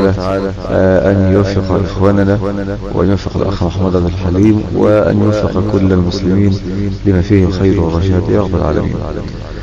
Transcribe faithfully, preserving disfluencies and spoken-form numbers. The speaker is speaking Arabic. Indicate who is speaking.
Speaker 1: تعالى أن يوفق إخواننا وأن يوفق الأخ محمد عبد الحليم وأن يوفق كل المسلمين لما فيه الخير والرشاد يا رب العالمين.